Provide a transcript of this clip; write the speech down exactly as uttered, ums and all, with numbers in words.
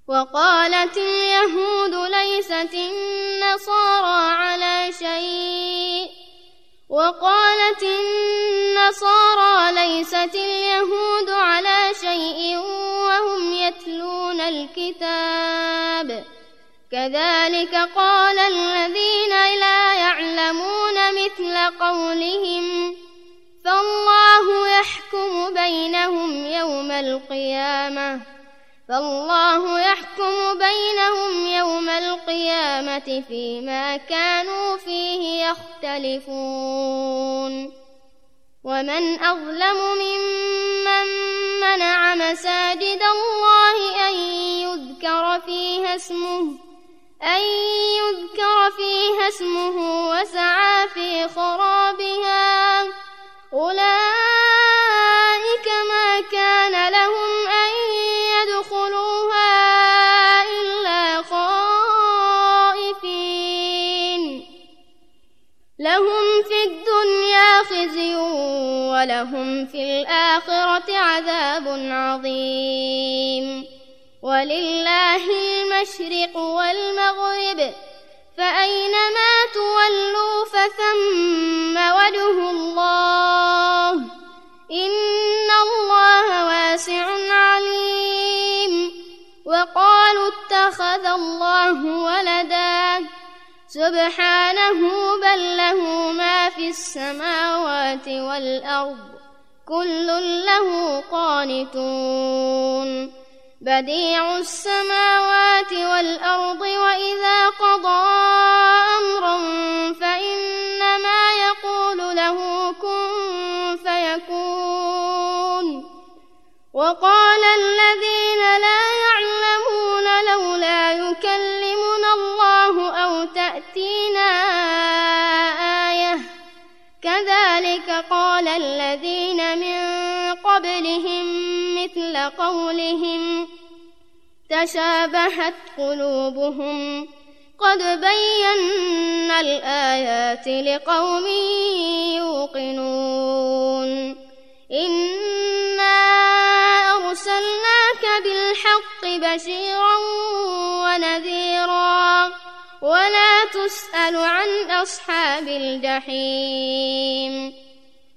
وقالت اليهود ليست النصارى على شيء وقالت النصارى ليست اليهود على شيء وهم يتلون الكتاب كذلك قال الذين لا يعلمون مثل قولهم فالله يحكم بينهم يوم القيامة فالله يحكم بينهم يوم القيامة فيما كانوا فيه يختلفون ومن أظلم ممن منع مساجد الله أن يذكر فيها اسمه أن يذكر فيها اسمه وسعى في خرابها أولئك ما كان لهم أن يدخلوها إلا خائفين لهم في الدنيا خزي ولهم في الآخرة عذاب عظيم ولله المشرق والمغرب فأينما تولوا فثم وجه الله إن الله واسع عليم وقالوا اتخذ الله ولدا سبحانه بل له ما في السماوات والأرض كل له قانتون بديع السماوات والأرض وإذا قضى أمرا فإنما يقول له كن فيكون وقال الذين لا يعلمون لولا يكلمنا الله أو تأتينا آية كذلك قال الذين من قبلهم مثل قولهم تشابهت قلوبهم قد بينا الآيات لقوم يوقنون إنا أرسلناك بالحق بشيرا ونذيرا ولا تسأل عن أصحاب الجحيم